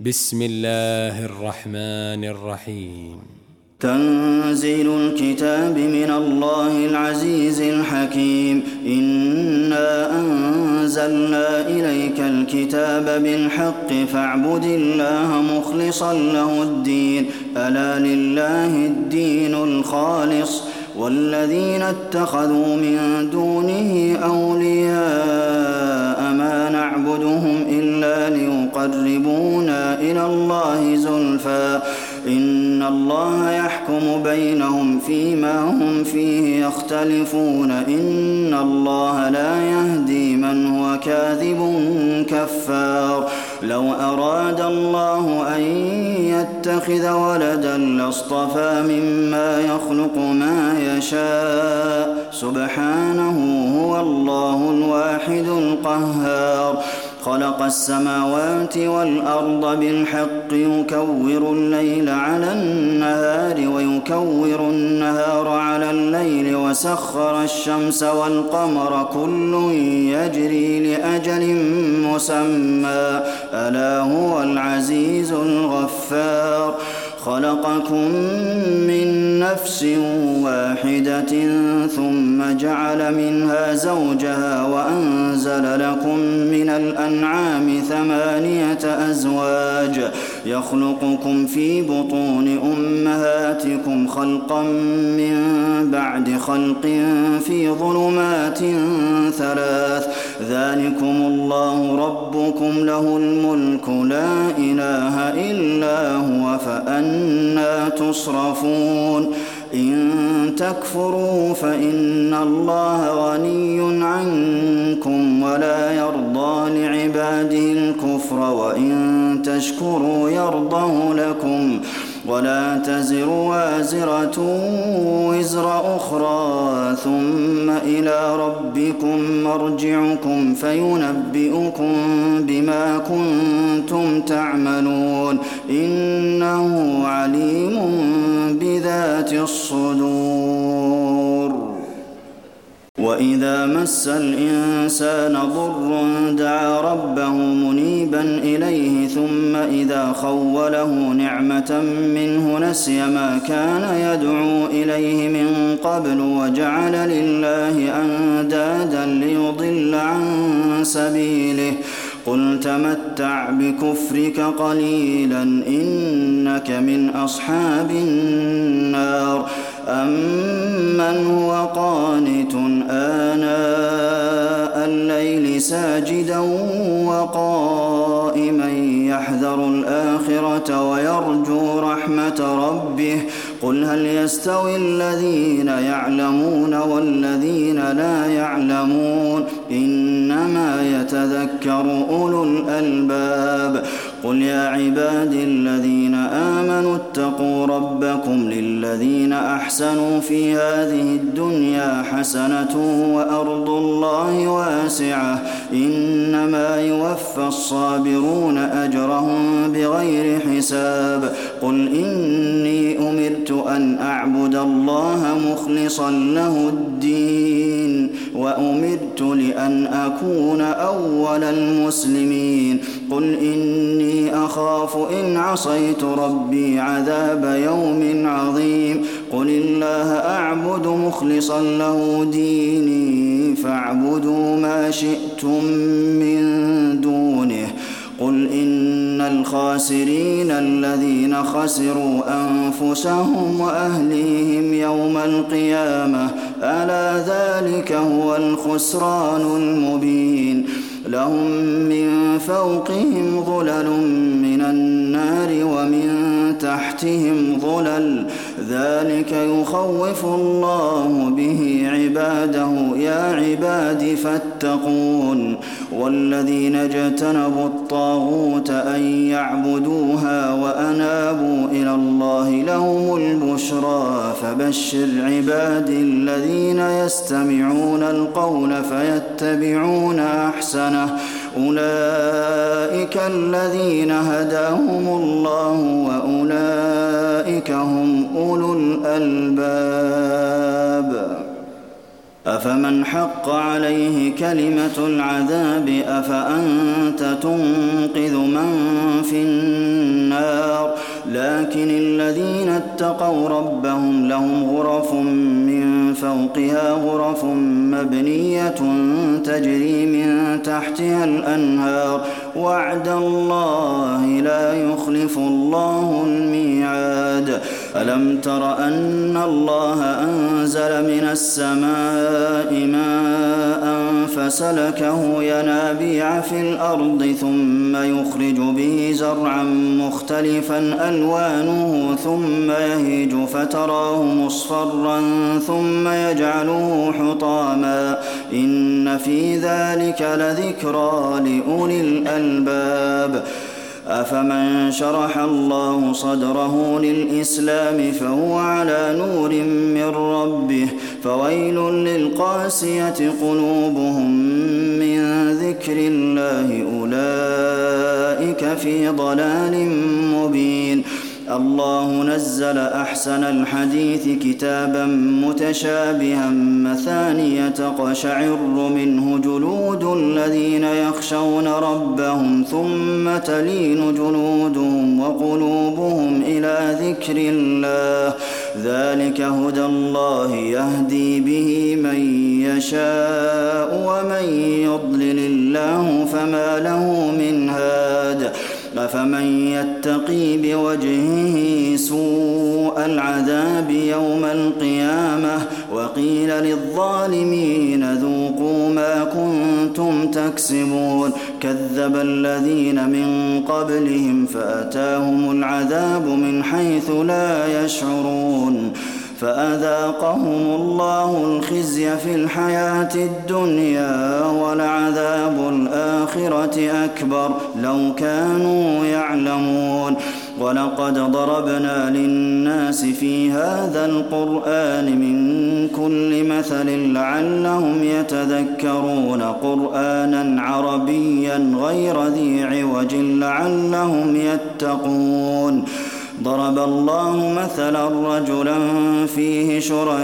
بسم الله الرحمن الرحيم. تنزيل الكتاب من الله العزيز الحكيم. إنا أنزلنا إليك الكتاب بالحق فاعبد الله مخلصا له الدين. ألا لله الدين الخالص والذين اتخذوا من دونه أولياء ما نعبدهم إلا ليقربونا إلى الله زلفى إن الله يحكم بينهم فيما هم فيه يختلفون إن الله لا يهدي من هو كاذب كفار. لو أراد الله أن يتخذ ولدا لاصطفى مما يخلق ما يشاء سبحانه هو الله الواحد القهار. خلق السماوات والأرض بالحق يكور الليل على النهار ويكور النهار على الليل وسخر الشمس والقمر كل يجري لأجل مسمى ألا هو العزيز الغفار. خلقكم من نفس واحدة ثم جعل منها زوجها وأنزل لكم من الأنعام 8 أزواج يخلقكم في بطون أمهاتكم خلقا من بعد خلق في ظلمات 3 ذلكم الله ربكم له الملك لا إله إلا هو فأنى تصرفون. إن تكفروا فإن الله غني عنكم ولا يرضى لعباده الكفر وإن تشكروا يرضه لكم ولا تزر وازرة وزر أخرى ثم إلى ربكم مرجعكم فينبئكم بما كنتم تعملون إنه عليم بذات الصدور. وإذا مس الإنسان ضر دعا ربه منيبا إليه ثم إذا خوله نعمة منه نسي ما كان يدعو إليه من قبل وجعل لله أندادا ليضل عن سبيله. قل تمتع بكفرك قليلا إنك من أصحاب النار. أمن هو قانت آناء الليل ساجدا وقائما يحذر الآخرة ويرجو رحمة ربه قل هل يستوي الذين يعلمون والذين لا يعلمون إنما يتذكر أولو الألباب. قل يا عبادي الذين آمنوا اتقوا ربكم للذين أحسنوا في هذه الدنيا حسنة وأرض الله واسعة إنما يوفى الصابرون أجرهم بغير حساب. قل إني أمرت أن أعبد الله مخلصا له الدين وأمرت لأن أكون أول المسلمين. قل إني أخاف إن عصيت ربي عذاب يوم عظيم. قل الله أعبد مخلصا له ديني فاعبدوا ما شئتم من دونه. قل إن الخاسرين الذين خسروا أنفسهم وأهليهم يوم القيامة ألا ذلك هو الخسران المبين. لهم من فوقهم ظلل من النار ومن تحتهم ظلل ذلك يخوف الله به عباده يا عباد فاتقون. والذين اجتنبوا الطاغوت أن يعبدوها وأنابوا إلى الله لهم البشرى فبشر عبادي الذين يستمعون القول فيتبعون أحسنه أولئك الذين هداهم الله وأولئك هم أولو الألباب. أفمن حق عليه كلمة العذاب أفأنت تنقذ من في النار ولكن الذين اتقوا ربهم لهم غرف من فوقها غرف مبنية تجري من تحتها الأنهار وعد الله لا يخلف الله الميعاد ألم تر أن الله أنزل من السماء ماء فسلكه ينابيع في الأرض ثم يخرج به زرعا مختلفا ألوانه ثم يهيج فتراه مصفرا ثم يجعله حطاما إن في ذلك لذكرى لأولي الألباب أفمن شرح الله صدره للإسلام فهو على نور من ربه فويل للقاسية قلوبهم من ذكر الله أولئك في ضلال مبين الله نزل أحسن الحديث كتابا متشابها مثانية تقشعر منه جلود الذين يخشون ربهم ثم تلين جلودهم وقلوبهم إلى ذكر الله ذلك هدى الله يهدي به من يشاء ومن يضلل الله فما له من هاد أفمن يتقي بوجهه سوء العذاب يوم القيامة وقيل للظالمين ذوقوا ما كنتم تكسبون كذب الذين من قبلهم فأتاهم العذاب من حيث لا يشعرون فأذاقهم الله الخزي في الحياة الدنيا ولعذاب الآخرة أكبر لو كانوا يعلمون ولقد ضربنا للناس في هذا القرآن من كل مثل لعلهم يتذكرون قرآنا عربيا غير ذي عوج لعلهم يتقون ضرب الله مثلا رجلا فيه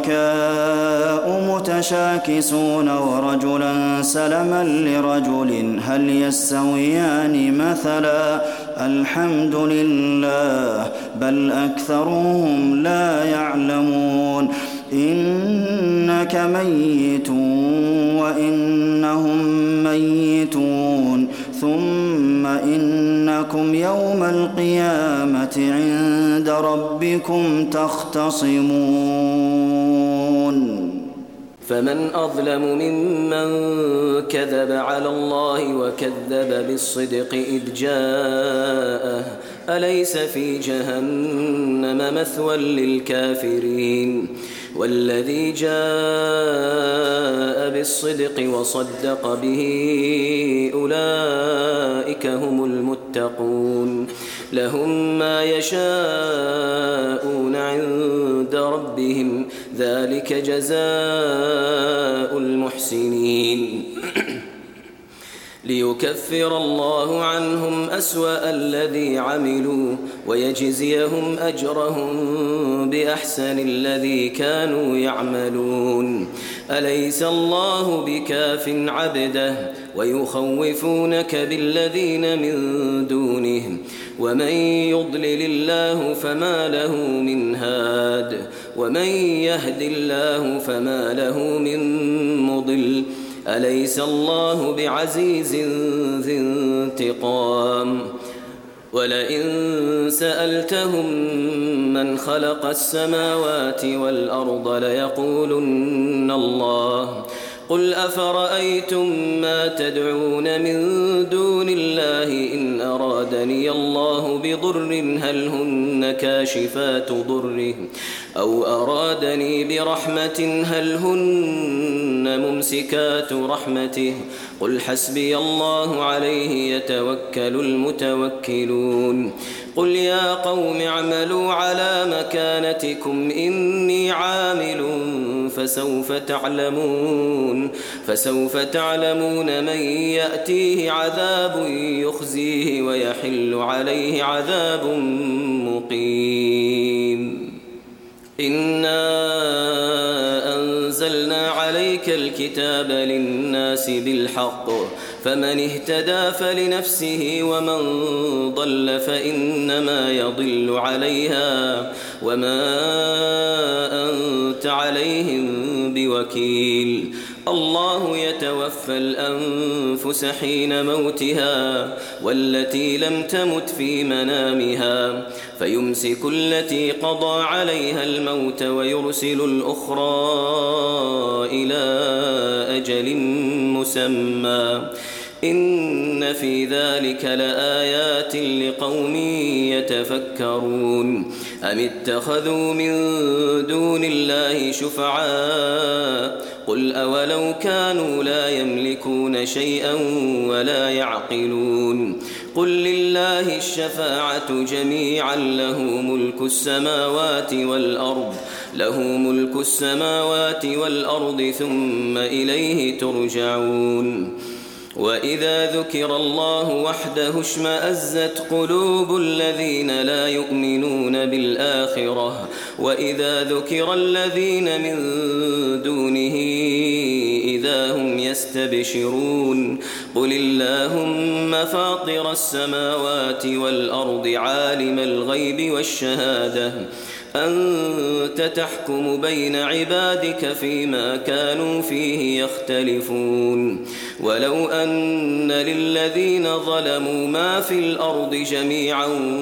شركاء متشاكسون ورجلا سلما لرجل هل يستويان مثلا الحمد لله بل أكثرهم لا يعلمون إنك ميت وإنهم ميتون ثم إنكم يوم القيامة عند ربكم تختصمون فمن أظلم ممن كذب على الله وكذب بالصدق إذ جاءه أليس في جهنم مثوى للكافرين والذي جاء بالصدق وصدق به أولئك هم المتقون لهم ما يشاءون عند ربهم ذلك جزاء المحسنين ليكفر الله عنهم أسوأ الذي عملوا ويجزيهم أجرهم بأحسن الذي كانوا يعملون أليس الله بكاف عبده ويخوفونك بالذين من دونه ومن يضلل الله فما له من هاد ومن يهد الله فما له من مضل أليس الله بعزيز ذي انتقام ولئن سألتهم من خلق السماوات والأرض ليقولن الله قل أفرأيتم ما تدعون من دون الله إن أرادني الله بضر هل هن كاشفات ضره أو أرادني برحمة هل هن ممسكات رحمته قل حسبي الله عليه يتوكل المتوكلون قل يا قوم اعملوا على مكانتكم إني عامل فسوف تعلمون من يأتيه عذاب يخزيه ويحل عليه عذاب مقيم إنا أنزلنا عليك الكتاب للناس بالحق فمن اهتدى فلنفسه ومن ضل فإنما يضل عليها وما أنت عليهم بوكيل. الله يتوفى الأنفس حين موتها والتي لم تمت في منامها فيمسك التي قضى عليها الموت ويرسل الأخرى إلى أجل مسمى إن في ذلك لآيات لقوم يتفكرون. أم اتخذوا من دون الله شفعاء قل أولو كانوا لا يملكون شيئا ولا يعقلون قل لله الشفاعة جميعا له ملك السماوات والأرض ثم إليه ترجعون. وإذا ذكر الله وحده اشمأزت قلوب الذين لا يؤمنون بالآخرة وإذا ذكر الذين من دونه إذا هم يستبشرون. قل اللهم فاطر السماوات والأرض عالم الغيب والشهادة أنت تحكم بين عبادك فيما كانوا فيه يختلفون. ولو أن للذين ظلموا ما في الأرض جميعا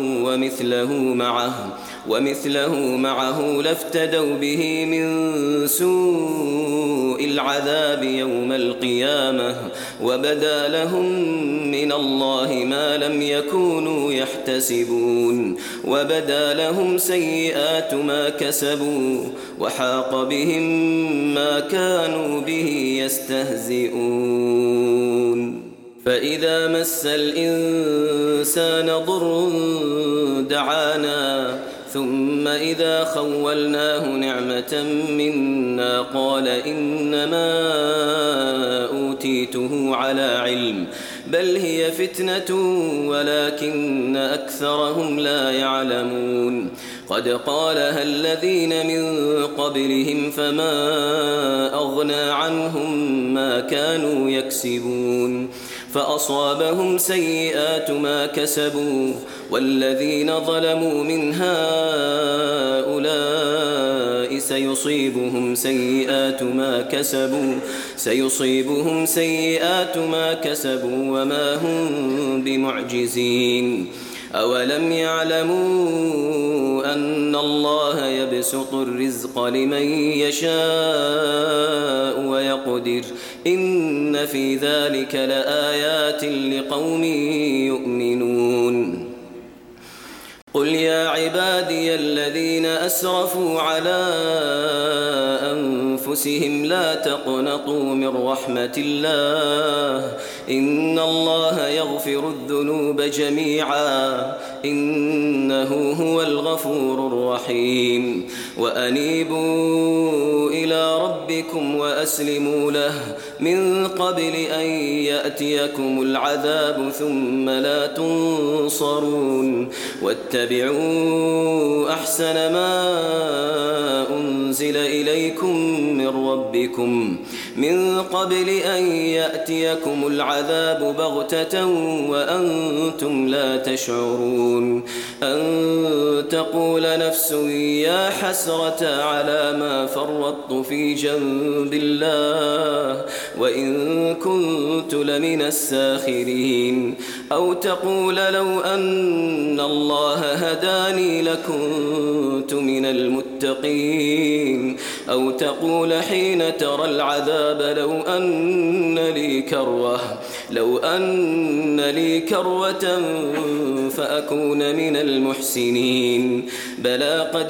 ومثله معه لافتدوا به من سوء العذاب يوم القيامة وبدا لهم من الله ما لم يكونوا يحتسبون وبدا لهم سيئات ما كسبوا وحاق بهم ما كانوا به يستهزئون. فإذا مس الإنسان ضر دعانا ثم إذا خولناه نعمة منا قال إنما أوتيته على علم بل هي فتنة ولكن أكثرهم لا يعلمون. قد قالها الذين من قبلهم فما أغنى عنهم ما كانوا يكسبون فأصابهم سيئات ما كسبوا والذين ظلموا من هؤلاء سيصيبهم سيئات ما كسبوا وما هم بمعجزين. أولم يعلموا أن الله يبسط الرزق لمن يشاء ويقدر إن في ذلك لآيات لقوم يؤمنون. قل يا عبادي الذين أسرفوا على أنفسهم لا تقنطوا من رحمة الله إن الله يغفر الذنوب جميعا إنه هو الغفور الرحيم. وأنيبوا إلى ربكم وأسلموا له من قبل أن يأتيكم العذاب ثم لا تنصرون. واتبعوا أحسن ما أنزل إليكم من ربكم من قبل أن يأتيكم العذاب بغتة وأنتم لا تشعرون. أن تقول نفس يا حسرة على ما فرطت في جنب الله وإن كنت لمن الساخرين. أو تقول لو أن الله هداني لكنت من المتقين. أو تقول حين ترى العذاب لو أن لي كروة فأكون من المحسنين. بلى قد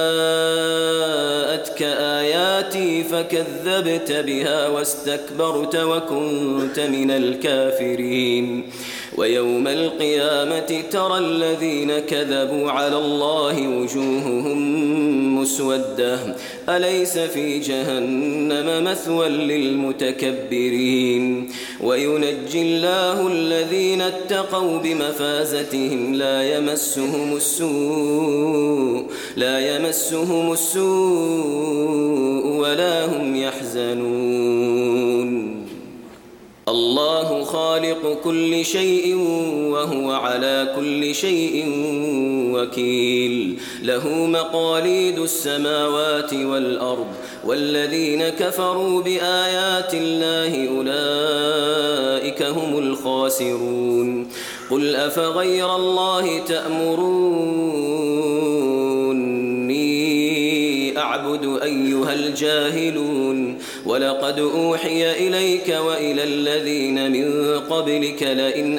جاءتك آياتي فكذبت بها واستكبرت وكنت من الكافرين. ويوم القيامة ترى الذين كذبوا على الله وجوههم مسودة أليس في جهنم مثوى للمتكبرين. وينجي الله الذين اتقوا بمفازتهم لا يمسهم السوء ولا هم يحزنون. الله خالق كل شيء وهو على كل شيء وكيل له مقاليد السماوات والأرض والذين كفروا بآيات الله أولئك هم الخاسرون قل أفغير الله تأمروني أعبد أيها الجاهلون ولقد أوحي إليك وإلى الذين من قبلك لئن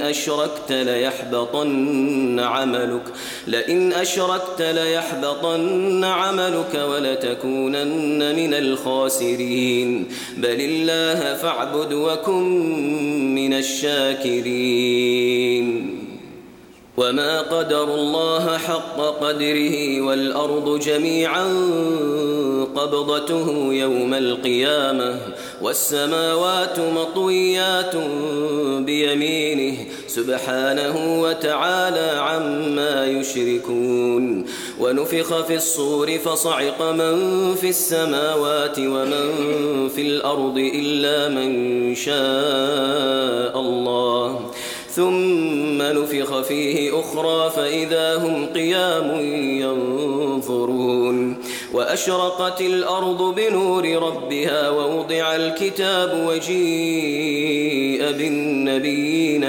أشركت ليحبطن عملك ولتكونن من الخاسرين بل الله فاعبد وكن من الشاكرين وما قدروا الله حق قدره والأرض جميعا قبضته يوم القيامة والسماوات مطويات بيمينه سبحانه وتعالى عما يشركون ونفخ في الصور فصعق من في السماوات ومن في الأرض إلا من شاء الله ثم نفخ فيه أخرى فإذا هم قيام ينظرون وأشرقت الأرض بنور ربها ووضع الكتاب وجيء بالنبيين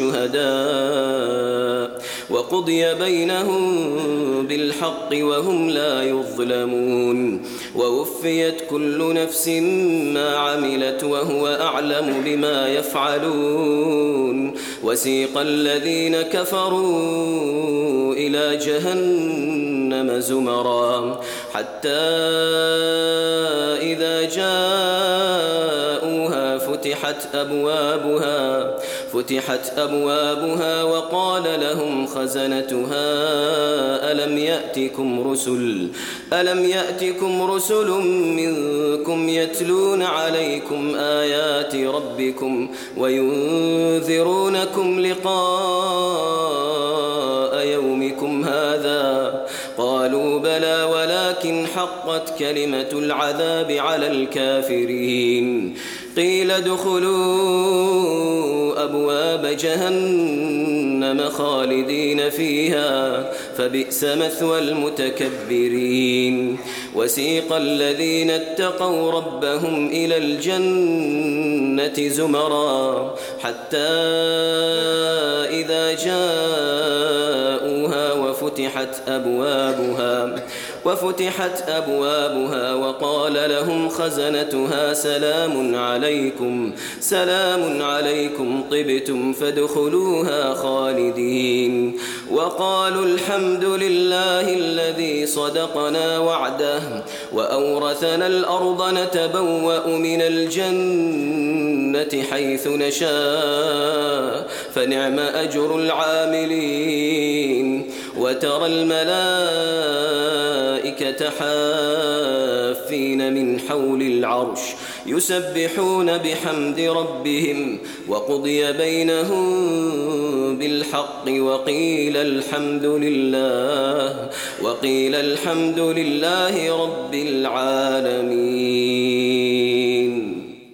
والشهداء وقضي بينهم بالحق وهم لا يظلمون ووفيت كل نفس ما عملت وهو أعلم بما يفعلون وسيق الذين كفروا إلى جهنم زمرا حتى إذا جاءوها فتحت أبوابها وقال لهم خزنتها ألم يأتكم رسل منكم يتلون عليكم آيات ربكم وينذرونكم لقاء يومكم هذا قالوا بلى ولكن حقت كلمة العذاب على الكافرين قيل ادخلوا أبواب جهنم خالدين فيها فبئس مثوى المتكبرين وسيق الذين اتقوا ربهم إلى الجنة زمرا حتى إذا جاءوها وفتحت أبوابها وقال لهم خزنتها سلام عليكم طبتم فادخلوها خالدين وقالوا الحمد لله الذي صدقنا وعده وأورثنا الأرض نتبوأ من الجنة حيث نشاء فنعم أجر العاملين وترى الملائكة حافين من حول العرش يسبحون بحمد ربهم وقضي بينهم بالحق وقيل الحمد لله رب العالمين.